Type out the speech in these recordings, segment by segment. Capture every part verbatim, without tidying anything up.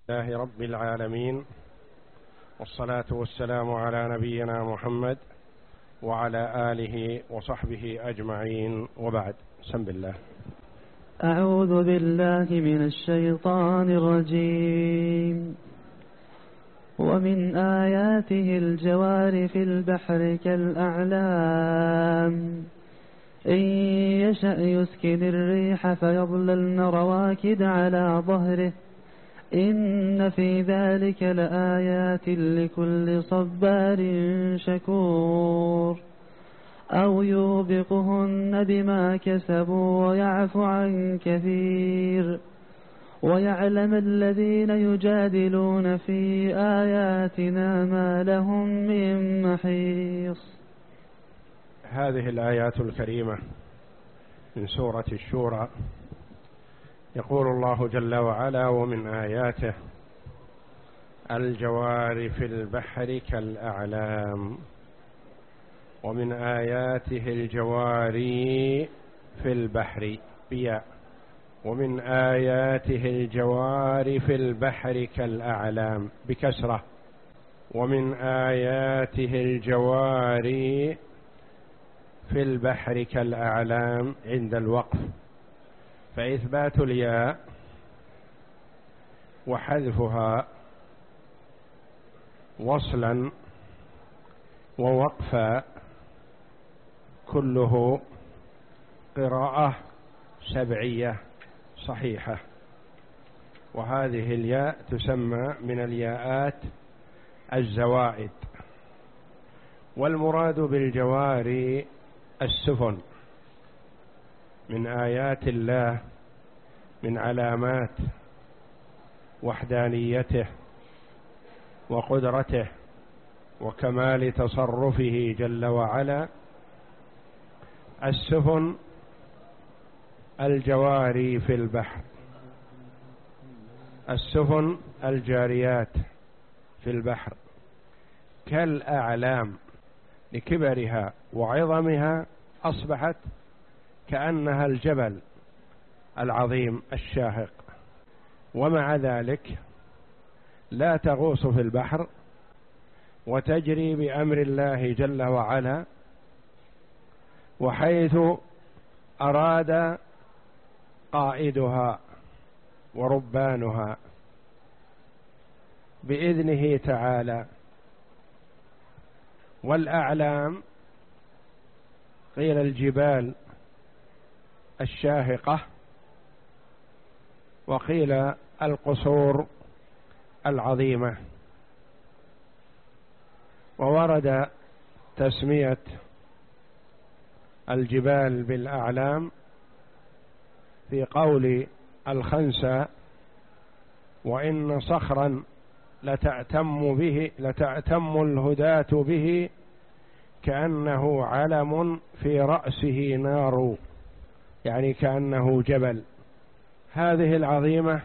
لله رب العالمين، والصلاة والسلام على نبينا محمد وعلى آله وصحبه أجمعين، وبعد. بسم الله. أعوذ بالله من الشيطان الرجيم. ومن آياته الجوار في البحر كالأعلام إن يشأ يسكن الريح فيظللن رواكد على ظهره إن في ذلك لآيات لكل صبار شكور أو يوبقهن بما كسبوا ويعفو عن كثير ويعلم الذين يجادلون في آياتنا ما لهم من محيص. هذه الآيات الكريمة من سورة الشورى. يقول الله جل وعلا: ومن آياته الجوار في البحر كالأعلام. ومن آياته الجواري في البحر بياء، ومن آياته الجوار في البحر كالأعلام بكسرة، ومن آياته الجواري في البحر كالأعلام عند الوقف، فإثبات الياء وحذفها وصلا ووقفا كله قراءة سبعية صحيحة، وهذه الياء تسمى من الياءات الزوائد. والمراد بالجوار السفن، من آيات الله، من علامات وحدانيته وقدرته وكمال تصرفه جل وعلا السفن الجواري في البحر، السفن الجاريات في البحر كالأعلام، لكبرها وعظمها أصبحت كأنها الجبل العظيم الشاهق، ومع ذلك لا تغوص في البحر وتجري بأمر الله جل وعلا، وحيث أراد قائدها وربانها بإذنه تعالى. والأعلام قيل الجبال الشاهقة، وقيل القصور العظيمة. وورد تسمية الجبال بالأعلام في قول الخنسى: وإن صخرا لتأتم به لتأتم الهداة به كأنه علم في رأسه نار، يعني كأنه جبل. هذه العظيمة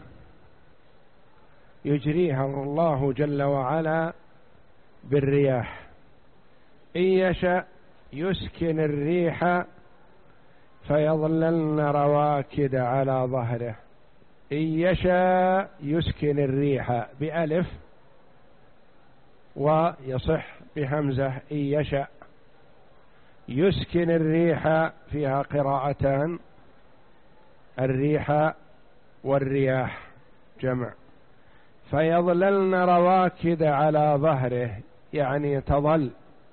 يجريها الله جل وعلا بالرياح، إن يشأ يسكن الريح فيظللن رواكد على ظهره. إن يشاء يسكن الريح بألف، ويصح بهمزة إن يشأ. يسكن الريح فيها قراءتان، الريح والرياح جمع. فيظللن رواكد على ظهره، يعني تظل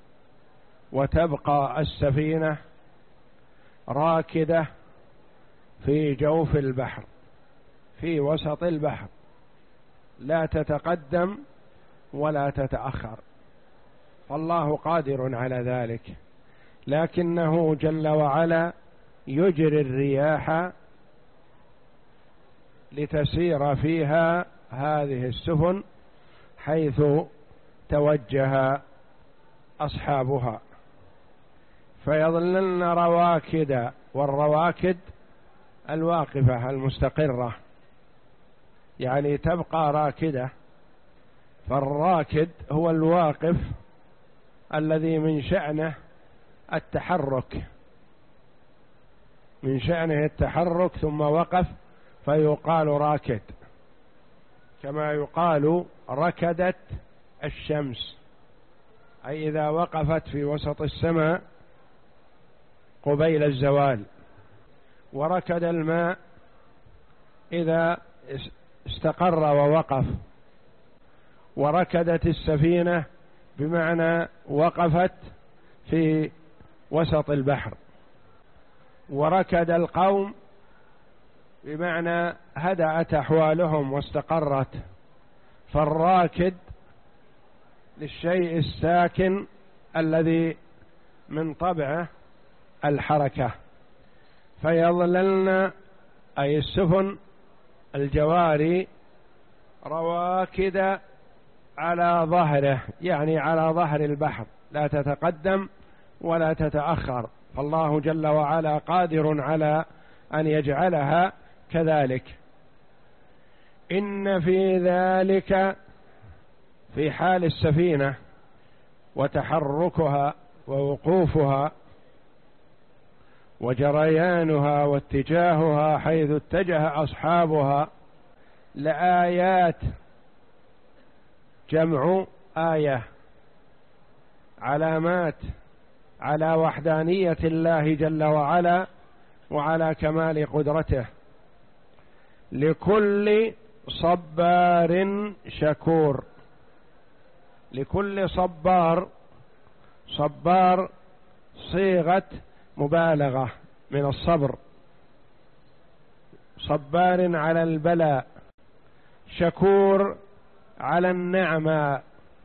وتبقى السفينة راكدة في جوف البحر، في وسط البحر، لا تتقدم ولا تتأخر، فالله قادر على ذلك، لكنه جل وعلا يجري الرياح لتسير فيها هذه السفن حيث توجه أصحابها. فيظللن رواكد، والرواكد الواقفة المستقرة، يعني تبقى راكدة. فالراكد هو الواقف الذي من شأنه التحرك، من شأنه التحرك ثم وقف فيقال راكد. كما يقال ركدت الشمس، أي إذا وقفت في وسط السماء قبيل الزوال. وركد الماء إذا استقر ووقف. وركدت السفينة بمعنى وقفت في وسط البحر. وركد القوم بمعنى هدأت أحوالهم واستقرت. فالراكد للشيء الساكن الذي من طبعه الحركة. فيظللن أي السفن الجواري رواكد على ظهره، يعني على ظهر البحر، لا تتقدم ولا تتأخر. فالله جل وعلا قادر على أن يجعلها كذلك. إن في ذلك، في حال السفينة وتحركها ووقوفها وجريانها واتجاهها حيث اتجه أصحابها، لآيات، جمع آية، علامات على وحدانية الله جل وعلا وعلى كمال قدرته، لكل صبار شكور. لكل صبار، صبار صيغة مبالغة من الصبر، صبار على البلاء، شكور على النعمة.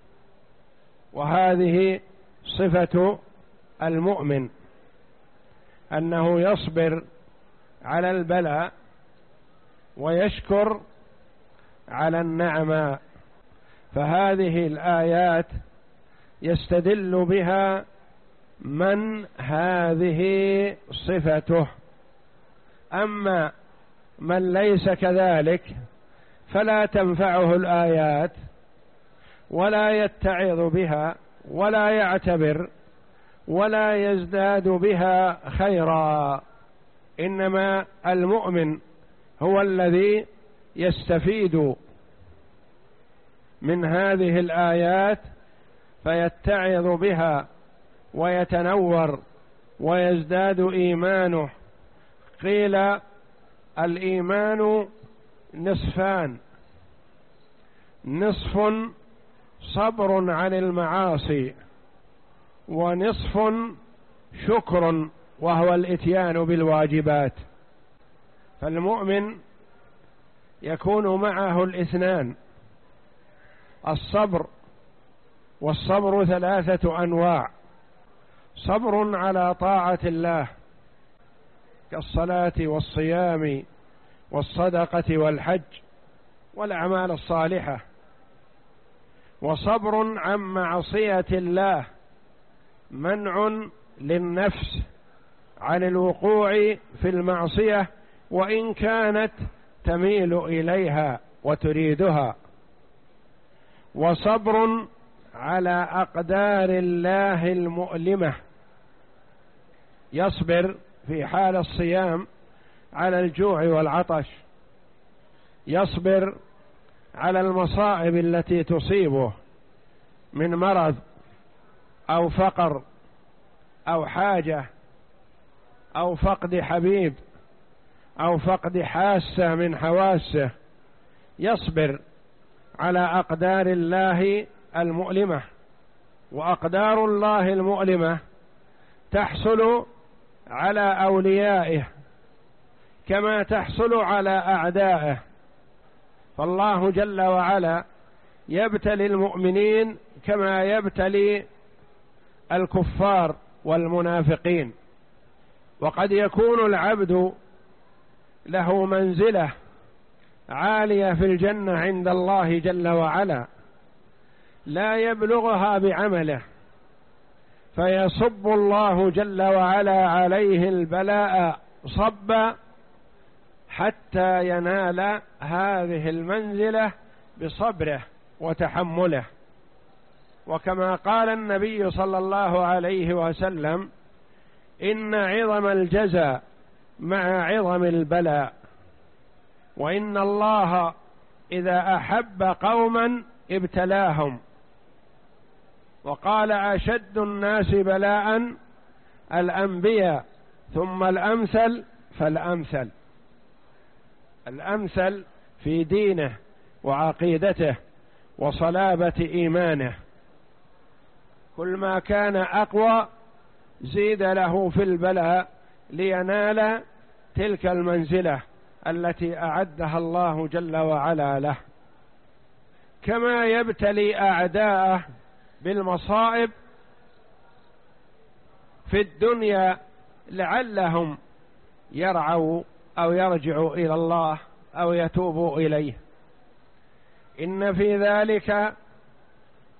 وهذه صفة المؤمن، أنه يصبر على البلاء ويشكر على النعمة. فهذه الآيات يستدل بها من هذه صفته. أما من ليس كذلك فلا تنفعه الآيات ولا يتعظ بها ولا يعتبر ولا يزداد بها خيرا. إنما المؤمن هو الذي يستفيد من هذه الآيات فيتعظ بها ويتنور ويزداد إيمانه. قيل الإيمان نصفان: نصف صبر عن المعاصي، ونصف شكر وهو الإتيان بالواجبات. فالمؤمن يكون معه الاثنان، الصبر. والصبر ثلاثة أنواع: صبر على طاعة الله كالصلاة والصيام والصدقة والحج والأعمال الصالحة، وصبر عن معصية الله، منع للنفس عن الوقوع في المعصية وإن كانت تميل إليها وتريدها، وصبر على أقدار الله المؤلمة، يصبر في حال الصيام على الجوع والعطش، يصبر على المصائب التي تصيبه من مرض أو فقر أو حاجة أو فقد حبيب أو فقد حاسة من حواسه، يصبر على أقدار الله المؤلمة. وأقدار الله المؤلمة تحصل على أوليائه كما تحصل على أعدائه. فالله جل وعلا يبتلي المؤمنين كما يبتلي الكفار والمنافقين. وقد يكون العبد له منزلة عالية في الجنة عند الله جل وعلا لا يبلغها بعمله، فيصب الله جل وعلا عليه البلاء صبا حتى ينال هذه المنزلة بصبره وتحمله. وكما قال النبي صلى الله عليه وسلم: إن عظم الجزاء مع عظم البلاء، وإن الله إذا أحب قوما ابتلاهم، وقال أشد الناس بلاء الأنبياء ثم الأمثل فالأمثل. الأمثل في دينه وعقيدته وصلابة إيمانه، كل ما كان أقوى زيد له في البلاء لينال تلك المنزلة التي أعدها الله جل وعلا له. كما يبتلي أعداءه بالمصائب في الدنيا لعلهم يرعوا أو يرجعوا إلى الله أو يتوبوا إليه. إن في ذلك